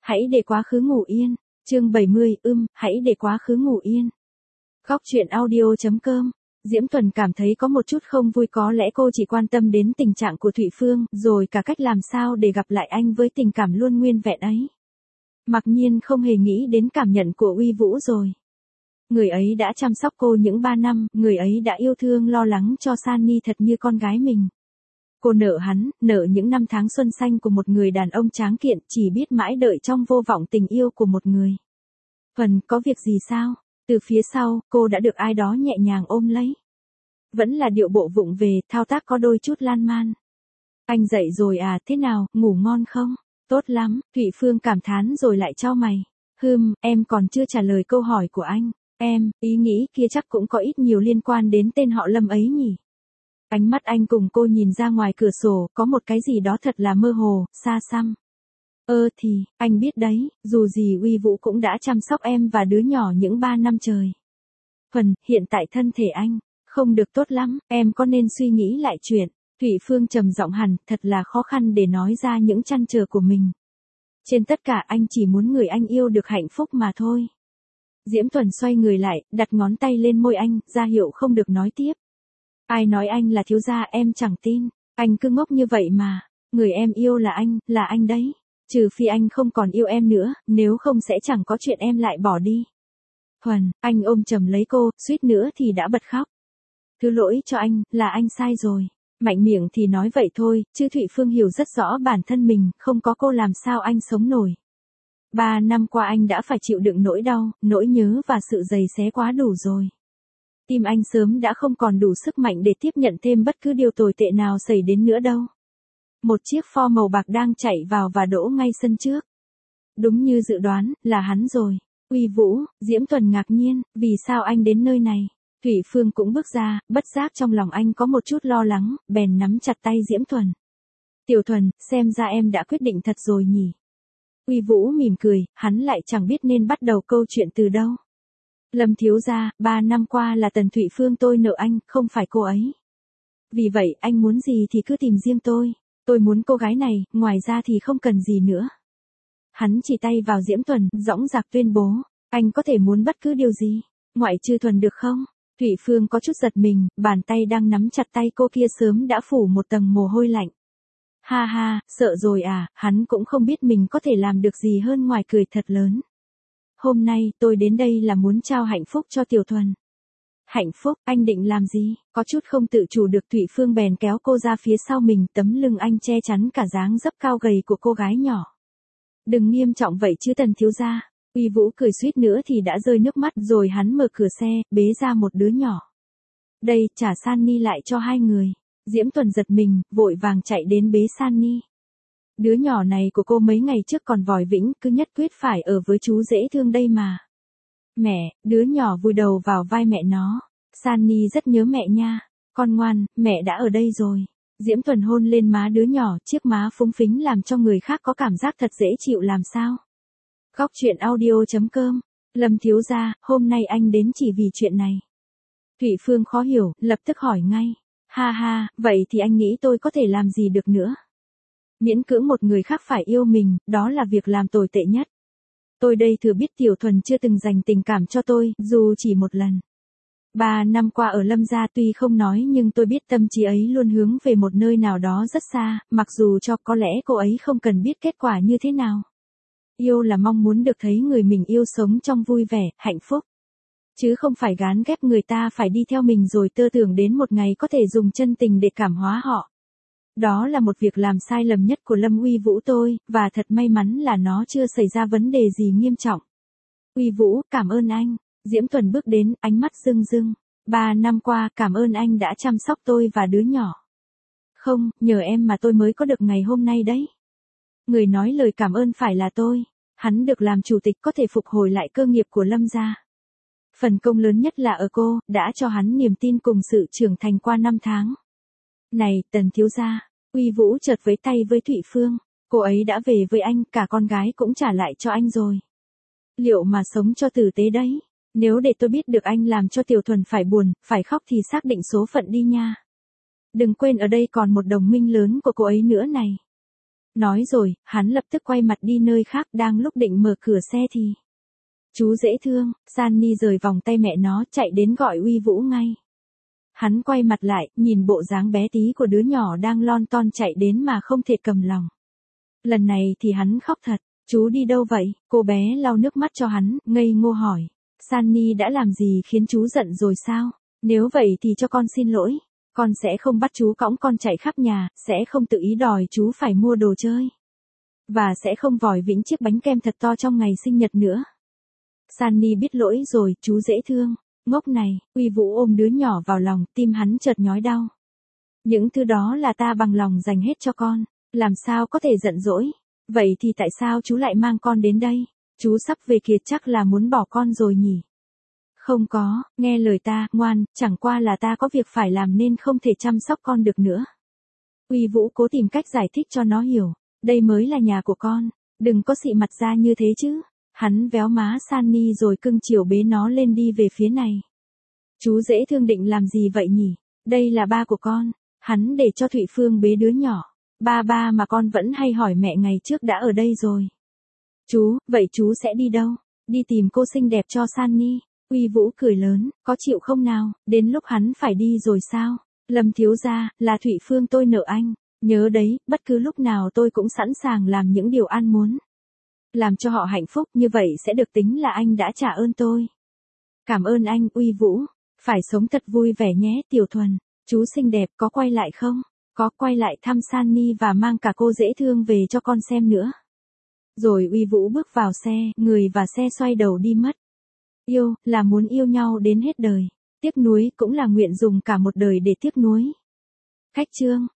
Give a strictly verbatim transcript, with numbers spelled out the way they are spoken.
Hãy để quá khứ ngủ yên. Chương bảy mươi, ưm, hãy để quá khứ ngủ yên. Góc truyện audio chấm com. Diễm Tuần cảm thấy có một chút không vui, có lẽ cô chỉ quan tâm đến tình trạng của Thụy Phương, rồi cả cách làm sao để gặp lại anh với tình cảm luôn nguyên vẹn ấy. Mặc nhiên không hề nghĩ đến cảm nhận của Uy Vũ rồi. Người ấy đã chăm sóc cô những ba năm, người ấy đã yêu thương lo lắng cho Sunny thật như con gái mình. Cô nợ hắn, nợ những năm tháng xuân xanh của một người đàn ông tráng kiện, chỉ biết mãi đợi trong vô vọng tình yêu của một người. Phần, có việc gì sao? Từ phía sau, cô đã được ai đó nhẹ nhàng ôm lấy. Vẫn là điệu bộ vụng về, thao tác có đôi chút lan man. Anh dậy rồi à, thế nào, ngủ ngon không? Tốt lắm, Thụy Phương cảm thán rồi lại chau mày. Hừm, em còn chưa trả lời câu hỏi của anh. Em, ý nghĩ kia chắc cũng có ít nhiều liên quan đến tên họ Lâm ấy nhỉ? Ánh mắt anh cùng cô nhìn ra ngoài cửa sổ, có một cái gì đó thật là mơ hồ, xa xăm. Ơ thì, anh biết đấy, dù gì Uy Vũ cũng đã chăm sóc em và đứa nhỏ những ba năm trời. Phần, hiện tại thân thể anh, không được tốt lắm, em có nên suy nghĩ lại chuyện. Thụy Phương trầm giọng hẳn, thật là khó khăn để nói ra những trăn trở của mình. Trên tất cả anh chỉ muốn người anh yêu được hạnh phúc mà thôi. Diễm Tuần xoay người lại, đặt ngón tay lên môi anh, ra hiệu không được nói tiếp. Ai nói anh là thiếu gia, em chẳng tin, anh cứ ngốc như vậy mà, người em yêu là anh, là anh đấy, trừ phi anh không còn yêu em nữa, nếu không sẽ chẳng có chuyện em lại bỏ đi. Thuần, anh ôm chầm lấy cô, suýt nữa thì đã bật khóc. Thứ lỗi cho anh, là anh sai rồi, mạnh miệng thì nói vậy thôi, chứ Thụy Phương hiểu rất rõ bản thân mình, không có cô làm sao anh sống nổi. Ba năm qua anh đã phải chịu đựng nỗi đau, nỗi nhớ và sự giày xé quá đủ rồi. Tim anh sớm đã không còn đủ sức mạnh để tiếp nhận thêm bất cứ điều tồi tệ nào xảy đến nữa đâu. Một chiếc Ford màu bạc đang chạy vào và đỗ ngay sân trước. Đúng như dự đoán, là hắn rồi. Uy Vũ, Diễm Tuần ngạc nhiên, vì sao anh đến nơi này? Thụy Phương cũng bước ra, bất giác trong lòng anh có một chút lo lắng, bèn nắm chặt tay Diễm Tuần. Tiểu Thuần, xem ra em đã quyết định thật rồi nhỉ? Uy Vũ mỉm cười, hắn lại chẳng biết nên bắt đầu câu chuyện từ đâu. Lâm thiếu gia, ba năm qua là Tần Thụy Phương tôi nợ anh, không phải cô ấy. Vì vậy, anh muốn gì thì cứ tìm riêng tôi. Tôi muốn cô gái này, ngoài ra thì không cần gì nữa. Hắn chỉ tay vào Diễm Tuần, dõng dạc tuyên bố. Anh có thể muốn bất cứ điều gì, ngoại trừ Thuần được không? Thụy Phương có chút giật mình, bàn tay đang nắm chặt tay cô kia sớm đã phủ một tầng mồ hôi lạnh. Ha ha, sợ rồi à, hắn cũng không biết mình có thể làm được gì hơn ngoài cười thật lớn. Hôm nay, tôi đến đây là muốn trao hạnh phúc cho Tiểu Thuần. Hạnh phúc, anh định làm gì? Có chút không tự chủ được Thụy Phương bèn kéo cô ra phía sau mình, tấm lưng anh che chắn cả dáng dấp cao gầy của cô gái nhỏ. Đừng nghiêm trọng vậy chứ Tần thiếu gia. Uy Vũ cười suýt nữa thì đã rơi nước mắt, rồi hắn mở cửa xe, bế ra một đứa nhỏ. Đây, trả Sunny lại cho hai người. Diễm Tuần giật mình, vội vàng chạy đến bế Sunny. Đứa nhỏ này của cô mấy ngày trước còn vòi vĩnh, cứ nhất quyết phải ở với chú dễ thương đây mà. Mẹ, đứa nhỏ vùi đầu vào vai mẹ nó. Sunny rất nhớ mẹ nha. Con ngoan, mẹ đã ở đây rồi. Diễm Tuần hôn lên má đứa nhỏ, chiếc má phúng phính làm cho người khác có cảm giác thật dễ chịu làm sao. Góc truyện audio chấm com. Lâm thiếu gia, hôm nay anh đến chỉ vì chuyện này. Thụy Phương khó hiểu, lập tức hỏi ngay. Ha ha, vậy thì anh nghĩ tôi có thể làm gì được nữa? Miễn cưỡng một người khác phải yêu mình, đó là việc làm tồi tệ nhất. Tôi đây thừa biết Tiểu Thuần chưa từng dành tình cảm cho tôi, dù chỉ một lần. Ba năm qua ở Lâm gia tuy không nói nhưng tôi biết tâm trí ấy luôn hướng về một nơi nào đó rất xa, mặc dù cho có lẽ cô ấy không cần biết kết quả như thế nào. Yêu là mong muốn được thấy người mình yêu sống trong vui vẻ, hạnh phúc. Chứ không phải gán ghép người ta phải đi theo mình rồi tơ tưởng đến một ngày có thể dùng chân tình để cảm hóa họ. Đó là một việc làm sai lầm nhất của Lâm Uy Vũ tôi, và thật may mắn là nó chưa xảy ra vấn đề gì nghiêm trọng. Uy Vũ, cảm ơn anh. Diễm Tuần bước đến, ánh mắt rưng rưng. Ba năm qua, cảm ơn anh đã chăm sóc tôi và đứa nhỏ. Không, nhờ em mà tôi mới có được ngày hôm nay đấy. Người nói lời cảm ơn phải là tôi. Hắn được làm chủ tịch có thể phục hồi lại cơ nghiệp của Lâm gia. Phần công lớn nhất là ở cô, đã cho hắn niềm tin cùng sự trưởng thành qua năm tháng. Này, Tần thiếu gia. Uy Vũ chợt với tay với Thụy Phương. Cô ấy đã về với anh, cả con gái cũng trả lại cho anh rồi. Liệu mà sống cho tử tế đấy. Nếu để tôi biết được anh làm cho Tiểu Thuần phải buồn, phải khóc thì xác định số phận đi nha. Đừng quên ở đây còn một đồng minh lớn của cô ấy nữa này. Nói rồi, hắn lập tức quay mặt đi nơi khác, đang lúc định mở cửa xe thì. Chú dễ thương, Sunny rời vòng tay mẹ nó, chạy đến gọi Uy Vũ ngay. Hắn quay mặt lại, nhìn bộ dáng bé tí của đứa nhỏ đang lon ton chạy đến mà không thể cầm lòng. Lần này thì hắn khóc thật. Chú đi đâu vậy? Cô bé lau nước mắt cho hắn, ngây ngô hỏi. Sunny đã làm gì khiến chú giận rồi sao? Nếu vậy thì cho con xin lỗi. Con sẽ không bắt chú cõng con chạy khắp nhà, sẽ không tự ý đòi chú phải mua đồ chơi. Và sẽ không vòi vĩnh chiếc bánh kem thật to trong ngày sinh nhật nữa. Sunny biết lỗi rồi, chú dễ thương. Ngốc này, Uy Vũ ôm đứa nhỏ vào lòng, tim hắn chợt nhói đau. Những thứ đó là ta bằng lòng dành hết cho con, làm sao có thể giận dỗi. Vậy thì tại sao chú lại mang con đến đây? Chú sắp về kìa, chắc là muốn bỏ con rồi nhỉ? Không có, nghe lời ta, ngoan, chẳng qua là ta có việc phải làm nên không thể chăm sóc con được nữa. Uy Vũ cố tìm cách giải thích cho nó hiểu, đây mới là nhà của con, đừng có xị mặt ra như thế chứ. Hắn véo má Sunny rồi cưng chiều bế nó lên đi về phía này. Chú dễ thương định làm gì vậy nhỉ? Đây là ba của con, hắn để cho Thụy Phương bế đứa nhỏ. Ba ba mà con vẫn hay hỏi mẹ ngày trước đã ở đây rồi. Chú, vậy chú sẽ đi đâu? Đi tìm cô xinh đẹp cho Sunny. Uy Vũ cười lớn, có chịu không nào? Đến lúc hắn phải đi rồi sao? Lâm thiếu gia, là Thụy Phương tôi nợ anh. Nhớ đấy, bất cứ lúc nào tôi cũng sẵn sàng làm những điều anh muốn. Làm cho họ hạnh phúc, như vậy sẽ được tính là anh đã trả ơn tôi. Cảm ơn anh, Uy Vũ. Phải sống thật vui vẻ nhé, Tiểu Thuần. Chú xinh đẹp có quay lại không? Có, quay lại thăm Sunny và mang cả cô dễ thương về cho con xem nữa. Rồi Uy Vũ bước vào xe, người và xe xoay đầu đi mất. Yêu, là muốn yêu nhau đến hết đời. Tiếc nuối cũng là nguyện dùng cả một đời để tiếc nuối. Khách chương.